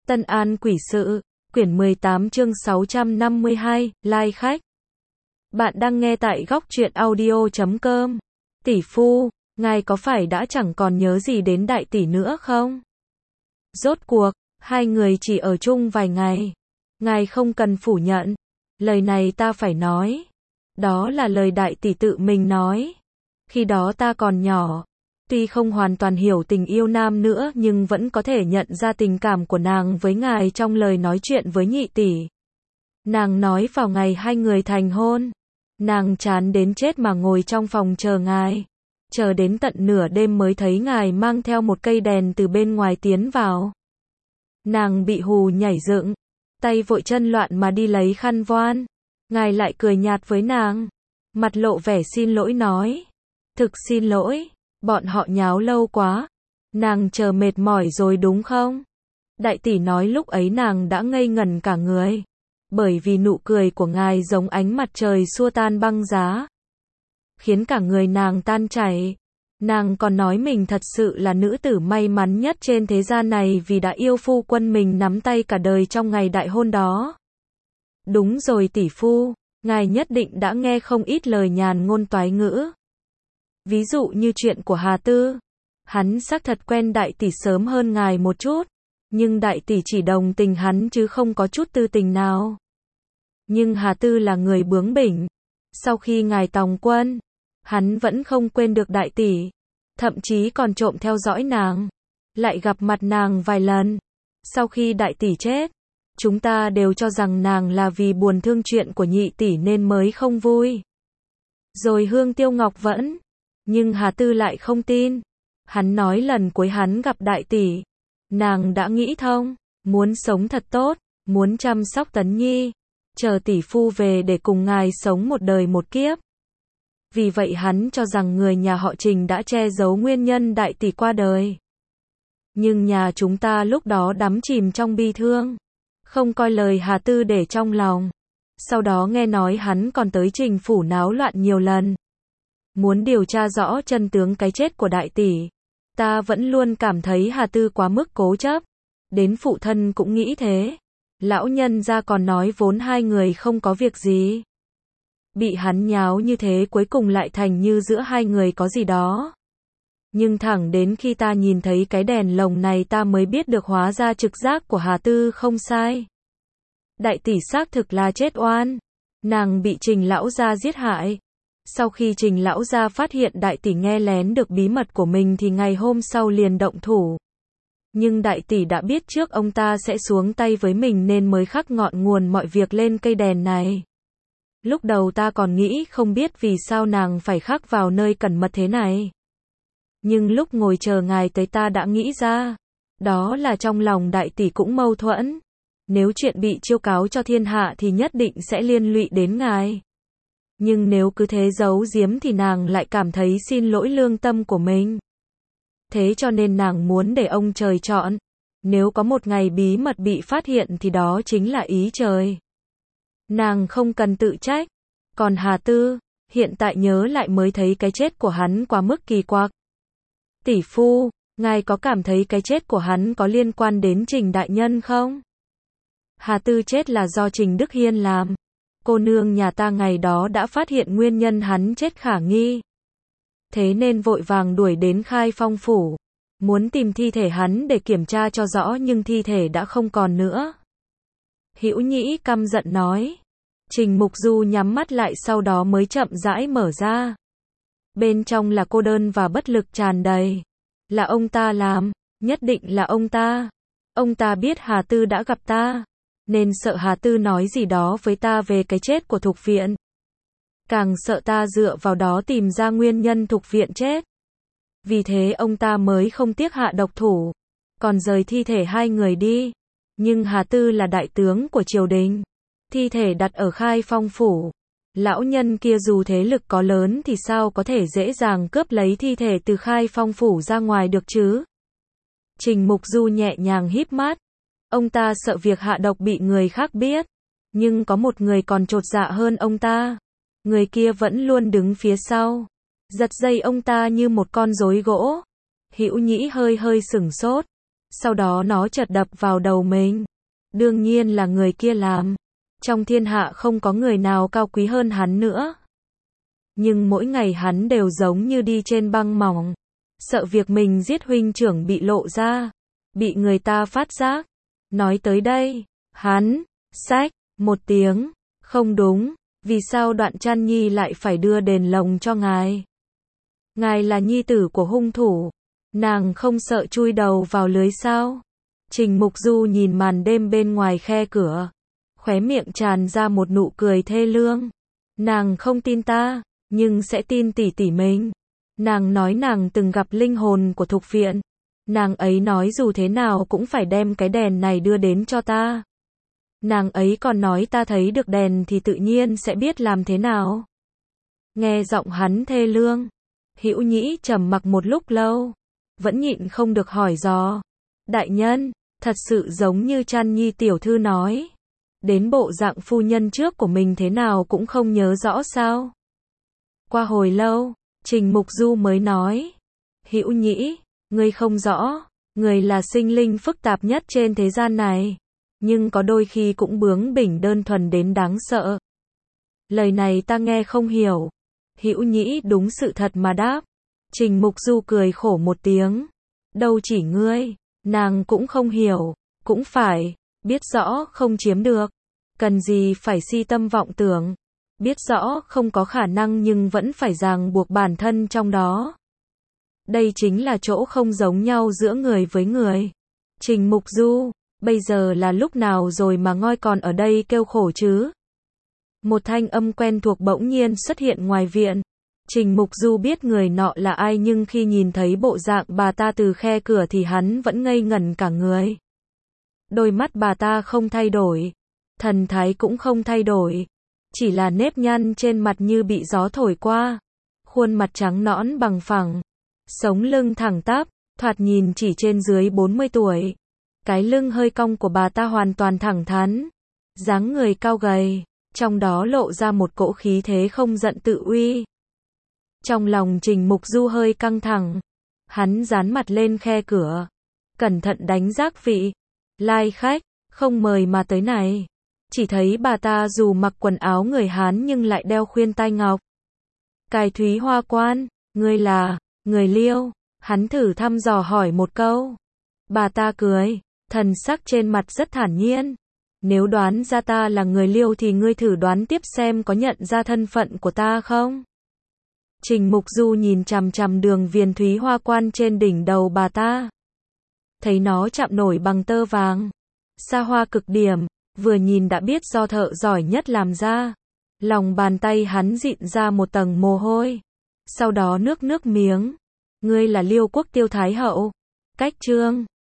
Tân An Quỷ Sự, quyển 18 chương 652, like khách. Bạn đang nghe tại góc truyện audio.com. Tỷ phu, ngài có phải đã chẳng còn nhớ gì đến đại tỷ nữa không? Rốt cuộc, hai người chỉ ở chung vài ngày. Ngài không cần phủ nhận. Lời này ta phải nói. Đó là lời đại tỷ tự mình nói. Khi đó ta còn nhỏ. Tuy không hoàn toàn hiểu tình yêu nam nữa nhưng vẫn có thể nhận ra tình cảm của nàng với ngài trong lời nói chuyện với nhị tỷ. Nàng nói vào ngày hai người thành hôn. Nàng chán đến chết mà ngồi trong phòng chờ ngài. Chờ đến tận nửa đêm mới thấy ngài mang theo một cây đèn từ bên ngoài tiến vào. Nàng bị hù nhảy dựng, tay vội chân loạn mà đi lấy khăn voan. Ngài lại cười nhạt với nàng, mặt lộ vẻ xin lỗi nói. Thực xin lỗi, bọn họ nháo lâu quá. Nàng chờ mệt mỏi rồi đúng không? Đại tỷ nói lúc ấy nàng đã ngây ngẩn cả người. Bởi vì nụ cười của ngài giống ánh mặt trời xua tan băng giá. Khiến cả người nàng tan chảy. Nàng còn nói mình thật sự là nữ tử may mắn nhất trên thế gian này vì đã yêu phu quân mình nắm tay cả đời trong ngày đại hôn đó. Đúng rồi tỷ phu, ngài nhất định đã nghe không ít lời nhàn ngôn toái ngữ. Ví dụ như chuyện của Hà Tư. Hắn xác thật quen đại tỷ sớm hơn ngài một chút. Nhưng đại tỷ chỉ đồng tình hắn chứ không có chút tư tình nào. Nhưng Hà Tư là người bướng bỉnh. Sau khi ngài tòng quân, hắn vẫn không quên được đại tỷ. Thậm chí còn trộm theo dõi nàng. Lại gặp mặt nàng vài lần. Sau khi đại tỷ chết, chúng ta đều cho rằng nàng là vì buồn thương chuyện của nhị tỷ nên mới không vui. Rồi Hương Tiêu Ngọc vẫn. Nhưng Hà Tư lại không tin. Hắn nói lần cuối hắn gặp đại tỷ, nàng đã nghĩ thông, muốn sống thật tốt, muốn chăm sóc Tấn Nhi, chờ tỷ phu về để cùng ngài sống một đời một kiếp. Vì vậy hắn cho rằng người nhà họ Trình đã che giấu nguyên nhân đại tỷ qua đời. Nhưng nhà chúng ta lúc đó đắm chìm trong bi thương, không coi lời Hà Tư để trong lòng. Sau đó nghe nói hắn còn tới Trình phủ náo loạn nhiều lần. Muốn điều tra rõ chân tướng cái chết của đại tỷ. Ta vẫn luôn cảm thấy Hà Tư quá mức cố chấp. Đến phụ thân cũng nghĩ thế. Lão nhân gia còn nói vốn hai người không có việc gì. Bị hắn nháo như thế cuối cùng lại thành như giữa hai người có gì đó. Nhưng thẳng đến khi ta nhìn thấy cái đèn lồng này ta mới biết được hóa ra trực giác của Hà Tư không sai. Đại tỷ xác thực là chết oan. Nàng bị Trình lão gia giết hại. Sau khi Trình lão gia phát hiện đại tỷ nghe lén được bí mật của mình thì ngày hôm sau liền động thủ. Nhưng đại tỷ đã biết trước ông ta sẽ xuống tay với mình nên mới khắc ngọn nguồn mọi việc lên cây đèn này. Lúc đầu ta còn nghĩ không biết vì sao nàng phải khắc vào nơi cẩn mật thế này. Nhưng lúc ngồi chờ ngài tới ta đã nghĩ ra. Đó là trong lòng đại tỷ cũng mâu thuẫn. Nếu chuyện bị chiêu cáo cho thiên hạ thì nhất định sẽ liên lụy đến ngài. Nhưng nếu cứ thế giấu giếm thì nàng lại cảm thấy xin lỗi lương tâm của mình. Thế cho nên nàng muốn để ông trời chọn. Nếu có một ngày bí mật bị phát hiện thì đó chính là ý trời. Nàng không cần tự trách. Còn Hà Tư, hiện tại nhớ lại mới thấy cái chết của hắn quá mức kỳ quặc. Tỷ phu, ngài có cảm thấy cái chết của hắn có liên quan đến Trình đại nhân không? Hà Tư chết là do Trình Đức Hiên làm. Cô nương nhà ta ngày đó đã phát hiện nguyên nhân hắn chết khả nghi. Thế nên vội vàng đuổi đến Khai Phong phủ. Muốn tìm thi thể hắn để kiểm tra cho rõ nhưng thi thể đã không còn nữa. Hữu Nhĩ căm giận nói. Trình Mục Du nhắm mắt lại sau đó mới chậm rãi mở ra. Bên trong là cô đơn và bất lực tràn đầy. Là ông ta làm, nhất định là ông ta. Ông ta biết Hà Tư đã gặp ta. Nên sợ Hà Tư nói gì đó với ta về cái chết của Thục Viện. Càng sợ ta dựa vào đó tìm ra nguyên nhân Thục Viện chết. Vì thế ông ta mới không tiếc hạ độc thủ. Còn rời thi thể hai người đi. Nhưng Hà Tư là đại tướng của triều đình. Thi thể đặt ở Khai Phong phủ. Lão nhân kia dù thế lực có lớn thì sao có thể dễ dàng cướp lấy thi thể từ Khai Phong phủ ra ngoài được chứ? Trình Mục Du nhẹ nhàng híp mắt. Ông ta sợ việc hạ độc bị người khác biết. Nhưng có một người còn chột dạ hơn ông ta. Người kia vẫn luôn đứng phía sau. Giật dây ông ta như một con rối gỗ. Hữu Nhĩ hơi hơi sửng sốt. sau đó nó chợt đập vào đầu mình. Đương nhiên là người kia làm. Trong thiên hạ không có người nào cao quý hơn hắn nữa. Nhưng mỗi ngày hắn đều giống như đi trên băng mỏng. Sợ việc mình giết huynh trưởng bị lộ ra. Bị người ta phát giác. Nói tới đây, hắn, xách, một tiếng. Không đúng, vì sao Đoạn Trăn Nhi lại phải đưa đền lồng cho ngài? Ngài là nhi tử của hung thủ. Nàng không sợ chui đầu vào lưới sao? Trình Mục Du nhìn màn đêm bên ngoài khe cửa. Khóe miệng tràn ra một nụ cười thê lương. Nàng không tin ta, nhưng sẽ tin tỷ tỷ mình. Nàng nói nàng từng gặp linh hồn của Thục Viện. Nàng ấy nói dù thế nào cũng phải đem cái đèn này đưa đến cho ta. Nàng ấy còn nói ta thấy được đèn thì tự nhiên sẽ biết làm thế nào. Nghe giọng hắn thê lương, Hữu Nhĩ trầm mặc một lúc lâu, vẫn nhịn không được hỏi dò. Đại nhân, thật sự giống như Trăn Nhi tiểu thư nói. Đến bộ dạng phu nhân trước của mình thế nào cũng không nhớ rõ sao? Qua hồi lâu, Trình Mục Du mới nói. Hữu Nhĩ, ngươi không rõ, người là sinh linh phức tạp nhất trên thế gian này. Nhưng có đôi khi cũng bướng bỉnh đơn thuần đến đáng sợ. Lời này ta nghe không hiểu. Hữu Nhĩ đúng sự thật mà đáp. Trình Mục Du cười khổ một tiếng. Đâu chỉ ngươi, nàng cũng không hiểu, cũng phải, biết rõ không chiếm được. Cần gì phải si tâm vọng tưởng. Biết rõ không có khả năng nhưng vẫn phải ràng buộc bản thân trong đó. Đây chính là chỗ không giống nhau giữa người với người. Trình Mục Du, bây giờ là lúc nào rồi mà ngoi còn ở đây kêu khổ chứ? Một thanh âm quen thuộc bỗng nhiên xuất hiện ngoài viện. Trình Mục Du biết người nọ là ai nhưng khi nhìn thấy bộ dạng bà ta từ khe cửa thì hắn vẫn ngây ngẩn cả người. Đôi mắt bà ta không thay đổi. Thần thái cũng không thay đổi. Chỉ là nếp nhăn trên mặt như bị gió thổi qua. Khuôn mặt trắng nõn bằng phẳng. Sống lưng thẳng tắp, thoạt nhìn chỉ trên dưới 40 tuổi. Cái lưng hơi cong của bà ta hoàn toàn thẳng thắn. Dáng người cao gầy, trong đó lộ ra một cỗ khí thế không giận tự uy. Trong lòng Trình Mục Du hơi căng thẳng. Hắn dán mặt lên khe cửa. Cẩn thận đánh giác vị. Lai khách, không mời mà tới này. Chỉ thấy bà ta dù mặc quần áo người Hán nhưng lại đeo khuyên tai ngọc. Cài thúy hoa quan, ngươi là người Liêu? Hắn thử thăm dò hỏi một câu. Bà ta cười, thần sắc trên mặt rất thản nhiên. Nếu đoán ra ta là người Liêu thì ngươi thử đoán tiếp xem có nhận ra thân phận của ta không? Trình Mục Du nhìn chằm chằm đường viền thúy hoa quan trên đỉnh đầu bà ta. Thấy nó chạm nổi bằng tơ vàng. Xa hoa cực điểm, vừa nhìn đã biết do thợ giỏi nhất làm ra. Lòng bàn tay hắn dịn ra một tầng mồ hôi. Sau đó nước miếng. Ngươi là Liêu quốc Tiêu Thái hậu. Cách chương